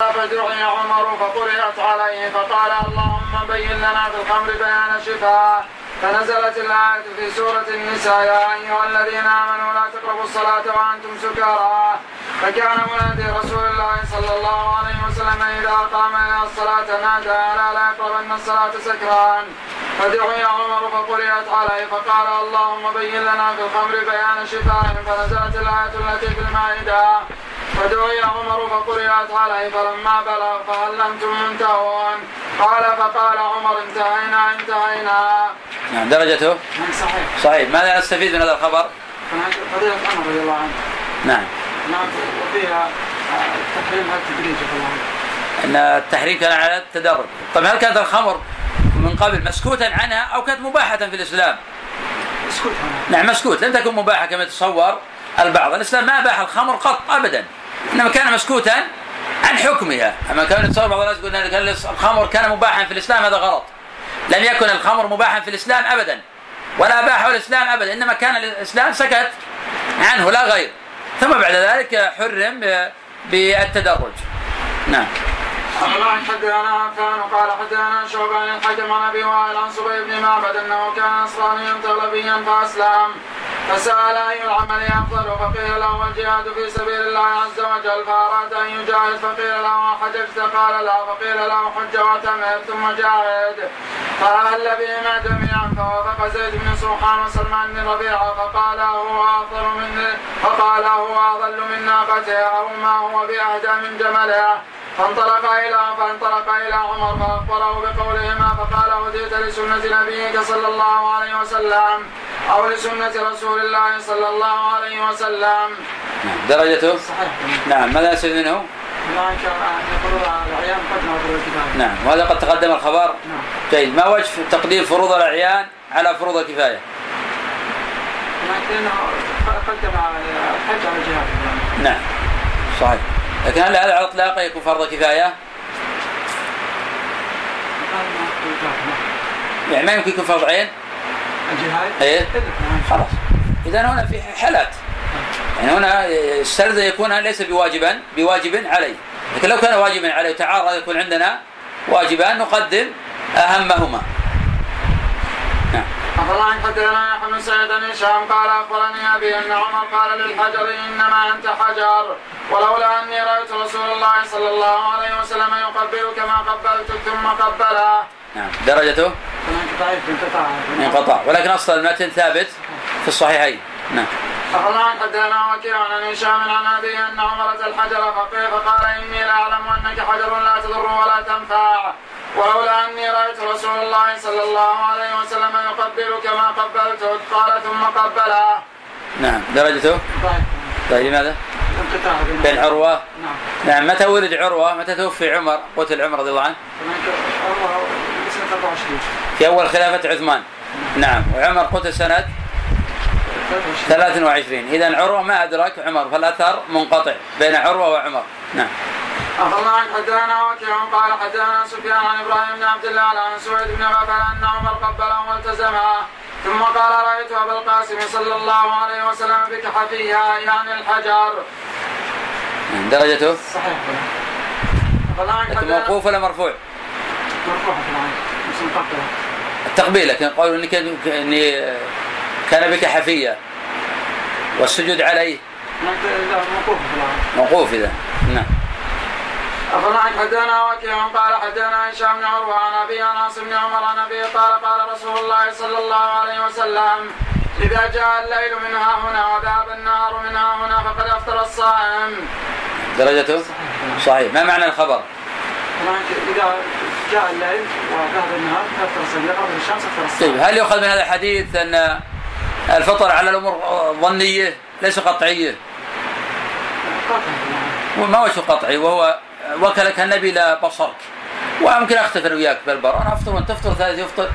فدعي عمر فقرئت عليه فقال اللهم بين لنا في الخمر بيان شفاء. فنزلت الآية في سورة النساء يا أيها الذين آمنوا لا تقربوا الصلاة وأنتم سكارى. فكان منادي رسول الله صلى الله عليه وسلم إذا قام إلى الصلاة نادى ألا لا يقربن الصلاة سكران. فدعي عمر فقرئت عليه فقال اللهم بين لنا في الخمر بيان شفاء. فنزلت الآية التي في المائدة فدعي عمر فقرئت عليه فلما بلغ فهل أنتم منتهون قال فقال عمر انتهينا. نعم درجته صحيح. ماذا نستفيد من هذا الخبر؟ فضيلة عمر رضي الله عنه. نعم وفيها تحريم التدريج أن التحريم كان على التدرج. طيب هل كانت الخمر من قبل مسكوتا عنها أو كانت مباحة في الإسلام؟ مسكوت نعم مسكوت، لم تكن مباحة كما يتصور البعض. الإسلام ما أباح الخمر قط أبدا، إنما كان مسكوتا عن حكمها. أما كان يتصور بعض الناس يقول أن الخمر كان مباحا في الإسلام، هذا غلط. لم يكن الخمر مباحا في الإسلام أبدا ولا أباحه الإسلام أبدا، إنما كان الإسلام سكت عنه لا غير، ثم بعد ذلك حرم بالتدرج. نعم. حدثنا عفان قال حدثنا شعبة عن الحكم عن أبي وائل عن صبي بن معبد أنه كان نصرانيا تغلبيا فأسلم فسأل أي العمل أفضل فقيل له الجهاد في سبيل الله عز وجل فأراد أن يجاهد فقيل له حججت قال لا فقيل له حج واعتمر ثم جاهد فأهل بهما جميعا فوافق زيد بن سوحان وسلمان بن ربيعة فقال هو أضل من ناقته أو ما هو بأهدى من جملها. فانطلق إلى عمر فأخبره بقولهما فقال هديت لسنة نبيك صلى الله عليه وسلم أو لسنة رسول الله صلى الله عليه وسلم. درجته صحيح. نعم. ماذا نستفيد منه؟ نعم. وهذا قد تقدم الخبر. نعم. جيد. ما وجه تقديم فروض الأعيان على فروض الكفاية؟ قدم الحج على الجهاد. نعم صحيح. لكن هل هذا على إطلاقه يكون فرض كفاية؟ يعني ما يمكن يكون فرض عين؟ الجهاد؟ إيه؟ خلاص. إذا هنا في حالات، يعني هنا السرد يكون ليس بواجب عليه، لكن لو كان واجبا عليه وتعارض يكون عندنا واجبان نقدم أهمهما. نعم. أخبرنا حدثنا يحيى بن سعيد بن هشام قال أخبرني أبي أن عمر قال للحجر إنما أنت حجر ولولا أني رأيت رسول الله صلى الله عليه وسلم يقبلك ما قبلتك ثم قبله. نعم. درجته انقطاع، ولكن أصل المتن ثابت في الصحيحين. نعم. أخبرنا حدثنا وكيع عن هشام عن أبي أن عمرة الحجر فقال إني لأعلم أنك حجر لا تضر ولا تنفع ولولا أني رأيت رسول الله صلى الله عليه وسلم يقبلك ما قبلتك قال ثم قبله. نعم. درجته طيب. لماذا؟ بين عروة. نعم. متى ولد عروة؟ متى توفي عمر؟ قتل عمر رضي الله عنه في أول خلافة عثمان. نعم. وعمر قتل سنة 23. إذن عروة ما أدرك عمر، فالأثر منقطع بين عروة وعمر. نعم. أخبرنا حدثنا وكيع قال حدثنا سفيان عن إبراهيم بن عبد الله عن سويد بن غفل أن عمر قبله والتزمها ثم قال رأيت أبا القاسم صلى الله عليه وسلم بكحفيها يعني الحجر. درجته صحيح. موقوف ولا مرفوع؟ مرفوع التقبيل، لكن قالوا إني كان بكحفية والسجود عليه موقوف إذا. نعم. أخبرنا حدثنا وكيع قال حدثنا هشام بن عروة عن أبي عاصم بن عمر عن أبي قال رسول الله صلى الله عليه وسلم إذا جاء الليل من ها هنا وذهب النهار من ها هنا فقد أفطر الصائم. درجته صحيح. ما معنى الخبر؟ إذا جاء الليل وذهب النهار فأفطر الصائم، قبل الشمس أفطر الصائم. هل يؤخذ من هذا الحديث أن الفطر على الأمور ظنية ليس قطعية؟ وما وجه قطعي وهو وكلك النبي لا بصرك، وممكن أختفر وياك بالبر، أنا أفطر وأنت تفطر ثالث يفطر.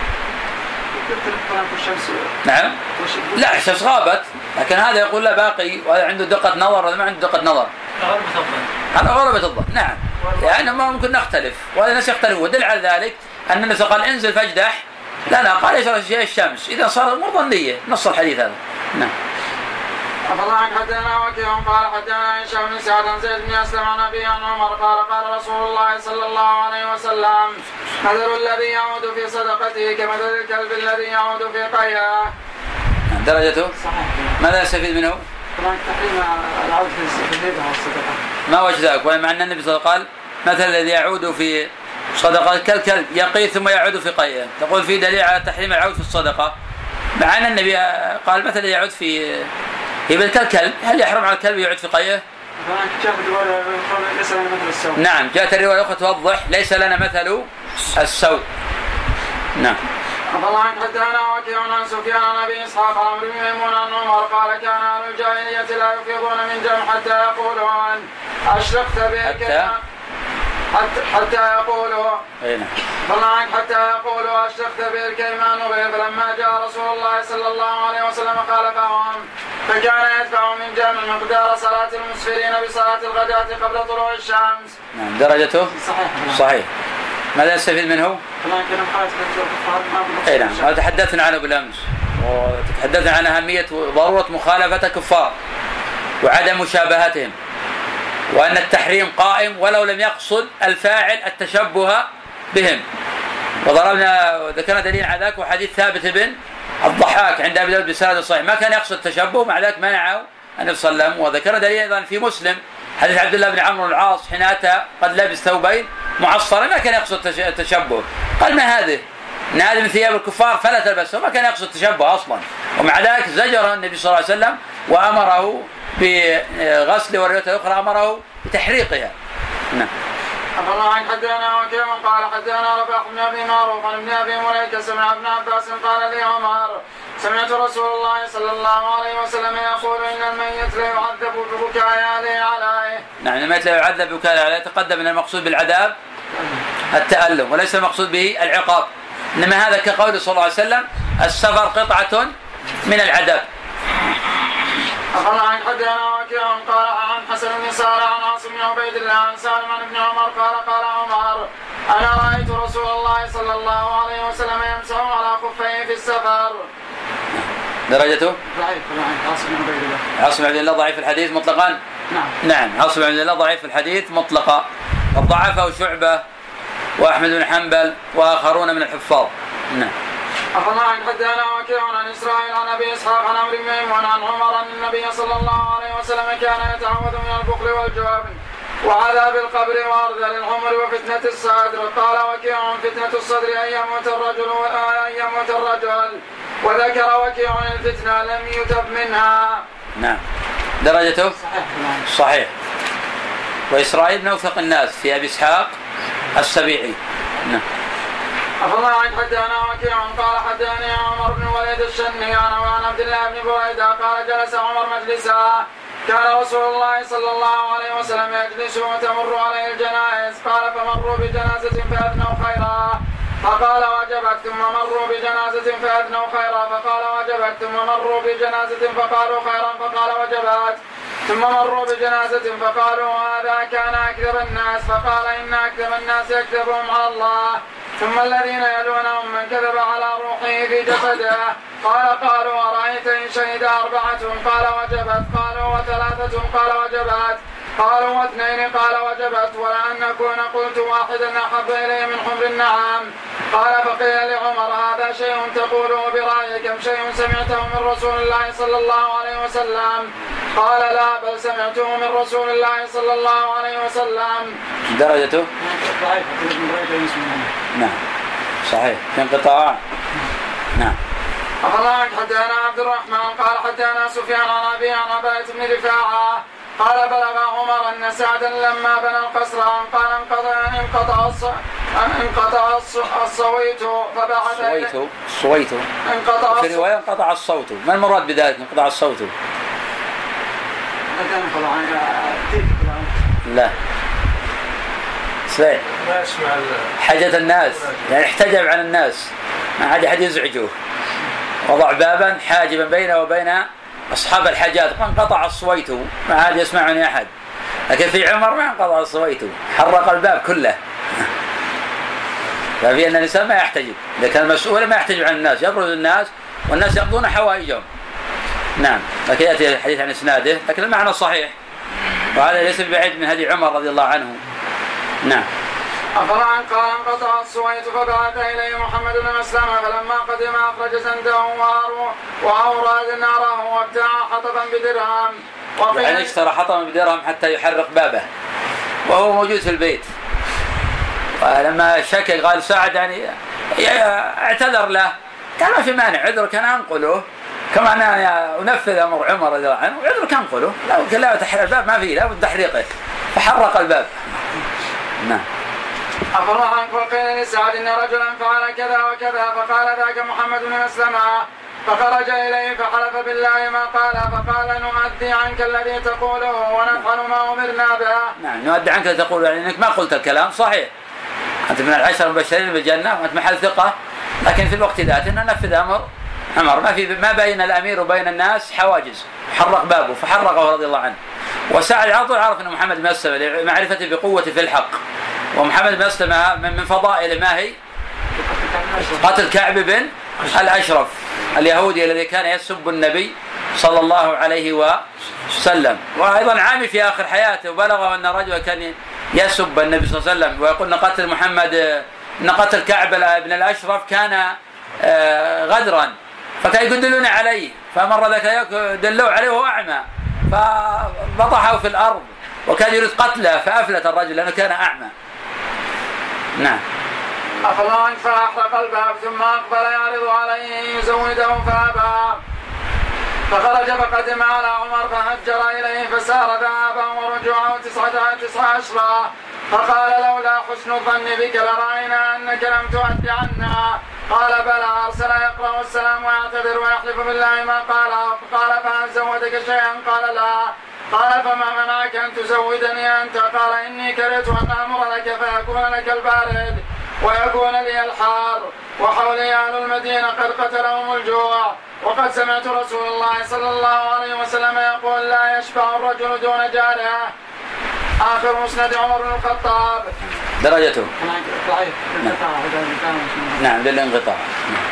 نعم. لا الشمس غابت، لكن هذا يقول لا باقي وهذا عنده دقة نظر وهذا ما عنده دقة نظر. هذا غلبة الظن. نعم. يعني ما ممكن نختلف وهذا الناس يختلفون، ودل على ذلك أن الناس قال انزل فاجدح لا قال يشرب الشمس، إذا صار الأمور ظنية نص الحديث هذا. نعم. أفضل عنك حدثنا وكيع قال حدثنا هشام بن سعد عن زيد بن أسلم عن أبي عن عمر قال قال رسول الله صلى الله عليه وسلم مثل الذي يعود في صدقته كمثل الكلب الذي يعود في قيئه. درجته صحيح. ماذا نستفيد منه؟ طبعا تحريم العود في الهبة والصدقة. ما وجه ذلك؟ مع أن النبي صلى الله عليه وسلم قال مثل الذي يعود في صدقة كالكلب يقي ثم يعود في قيئه، تقول في دليل على تحريم العود في الصدقة، مع أن النبي قال مثل الذي يعود في هبة كالكلب، هل يحرم على الكلب يعود في قيئه؟ نعم، جاءت الرواية الأخرى توضح ليس لنا مثل السوء. نعم. أفضل عنك حدثنا وكيع عن سفيان عن أبي إسحاق عن عمرو بن ميمون عن عمر قال كان أهل الجاهلية لا يفيضون من جمع حتى يقولون أشرقت به حتى يقولوا حتى يقولوا أشرقت به الكيمان به. فلما جاء رسول الله صلى الله عليه وسلم خالفهم فكان يدفع من جمع مقدار صلاة المسفرين بصلاة الغداة قبل طلوع الشمس. نعم. درجته صحيح. ماذا نستفيد منه؟ اي نعم، هذا تحدثنا عنه بالامس، وتحدثنا عن اهميه وضروره مخالفه الكفار وعدم مشابهتهم، وان التحريم قائم ولو لم يقصد الفاعل التشبه بهم. وذكرنا دليل على ذلك وحديث ثابت بن الضحاك عند ابي داود بسند صحيح، ما كان يقصد التشبه، مع ذلك منعه النبي صلى الله عليه وسلم. وذكرنا دليل ايضا في مسلم حديث عبد الله بن عمرو العاص حين اتى قد لبس ثوبين معصرة، ما كان يقصد التشبه، قال ما هذه؟ ان هذه من ثياب الكفار فلا تلبسه، ما كان يقصد التشبه اصلا. ومع ذلك زجره النبي صلى الله عليه وسلم وامره بغسل، والروايه الاخرى امره بتحريقها. نعم. أفضل عنك حدثنا وكيع قال حدثنا رفاق بن أبي معروف عن ابن أبي مليكة سمع ابن عباس قال لي عمر سمعت رسول الله صلى الله عليه وسلم يقول إن الميت لا يعذب ببكاء أهله عليه. نعم، الميت لا يعذب ببكاء عليه. تقدم أن المقصود بالعذاب التألم وليس المقصود به العقاب، إنما هذا كقول صلى الله عليه وسلم السفر قطعة من العذاب. أخذ عن حدثنا وكيع قال عن حسن بن سارة عن عاصم بن عبيد الله عن سالم عن ابن عمر قال عمر أنا رأيت رسول الله صلى الله عليه وسلم يمسح على خفيه في السفر. درجته ضعيف. عاصم بن عبيد الله. عاصم بن عبد الله ضعيف الحديث مطلقا. نعم. عاصم بن عبد الله ضعيف الحديث مطلقا، ضعفه شعبة وأحمد بن حنبل وآخرون من الحفاظ. نعم. أخذ عن حدثنا وكيع عن إسرائيل عن أبي إسحاق عن عمرو بن ميمون عن عمر أن النبي صلى الله عليه وسلم كان يتعوذ من البخل والجبن وعذاب القبر وأرذل العمر وفتنة الصدر. قال وكيع فتنة الصدر أن يموت الرجل وذكر وكيع الفتنة لم يتب منها. نعم. درجته صحيح. وإسرائيل من أوثق الناس في أبي إسحاق السبيعي. نعم. أفضل عن حدثنا وكيع قال حدثني عمر بن وليد الشني عن عبد الله بن بريدة قال جلس عمر مجلسا كان رسول الله صلى الله عليه وسلم يجلس وتمر عليه الجنائز قال فمروا بجنازة فأدنوا خيرا فقال وجبت ثم مروا بجنازة فأدنوا خيرا فقال وجبت ثم مروا بجنازة فقالوا خيرا فقال وجبت ثم مروا بجنازة فقالوا هذا كان أكذب الناس فقال إن أكذب الناس يكذبهم على الله ثم الذين يلونهم من كذب على روحه في جسده قالوا أرأيت إن شهد 4 قال وجبت قالوا و3 قال وجبت قالوا و2 قال وجبت ولأن أكون قلت واحدا أحب إلي من حمر النعام قال فقيل لعمر هذا شيء تقوله برأيك كم شيء سمعته من رسول الله صلى الله عليه وسلم قال لا بل سمعته من رسول الله صلى الله عليه وسلم. درجته نعم صحيح في انقطاع. نعم. أخذ عنك حدثنا عبد الرحمن قال حدثنا سفيان عن أبي عن عباية بن رفاعة قال بلغ عمر أن سعدا لما بنى القصر قال انقطع الصويت فبعث الصويت في رواية انقطع الصوت. ما المراد بذلك انقطع الصوت؟ لا سليم حاجة الناس يعني احتجب عن الناس ما عاد أحد يزعجوه وضع بابا حاجبا بينه وبين أصحاب الحاجات فانقطع الصويت ما عاد يسمعني أحد. لكن في عمر ما انقطع الصويت حرق الباب كله. ففي أن الإنسان ما يحتجب إذا كان مسؤولا ما يحتجب عن الناس يبرز الناس والناس يقضون حوائجهم نعم، لكن يأتي الحديث عن إسناده، لكن المعنى صحيح، وهذا ليس بعيد من هدي عمر رضي الله عنه. نعم. أفرعا قال انقطع السويت فبعث إليه محمد بن مسلمة فلما قدم أخرج سنده وأوراد ناره وابتاع حطبا بدرهم. يعني اشترى حطبا بدرهم حتى يحرق بابه وهو موجود في البيت. ولما شكى قال سعد يعني اعتذر له، قال ما في مانع، عذر كان أنقله كما أنا أنفذ أمر عمر رضي الله عنه، عذر كان أنقله، لا تحرق الباب ما فيه، لا بد تحريقه، فحرق الباب. نعم. أفرعا وقيل لسعد إن رجلا فعل كذا وكذا فقال ذاك محمد بن مسلمة فخرج إليه فحلف بالله ما قال فقال نؤدي عنك الذي تقوله ونفعل ما أمرنا به. نعم، نؤدي عنك الذي تقوله، يعني أنك ما قلت الكلام صحيح، أنت من العشر المبشرين بالجنة وأنت محل ثقة، لكن في الوقت ذاته ننفذ أمر عمر، ما بين الأمير وبين الناس حواجز، حرق بابه فحرقه رضي الله عنه. وسعد على طول عرف أن محمد بن مسلمة لمعرفته بقوته في الحق، ومحمد بن مسلمة من فضائله ما هي؟ قتل كعب بن الأشرف اليهودي الذي كان يسب النبي صلى الله عليه وسلم، وأيضا عامي في آخر حياته وبلغه أن رجل كان يسب النبي صلى الله عليه وسلم ويقول أن قتل كعب بن الأشرف كان غدرا، فكان يدلون عليه، فمر ذاك دلوا عليه وهو أعمى فبطحه في الأرض وكان يريد قتله فأفلت الرجل لأنه كان أعمى. نعم. أخذ فأحرق الباب ثم أقبل يعرض عليه يزوده فأبى، فخرج فقدم على عمر فهجر إليه فسار ذهابا ورجوعه 19 فقال لولا حسن الظن بك لرأينا أنك لم تؤد عنا. قال بلى. أرسل يقرأ السلام ويعتذر ويحلف بالله ما قال فهل زودك شيئا؟ قال لا. قال فما منعك أن تزودني أنت؟ قال إني كرهت أن أمر لك فيكون لك البارد ويكون لي الحار وحولي أهل المدينة قد قتلهم الجوع، وقد سمعت رسول الله صلى الله عليه وسلم يقول لا يشبع الرجل دون جاره. آخر مسند عمر بن الخطاب. درجته نعم للانقطاع.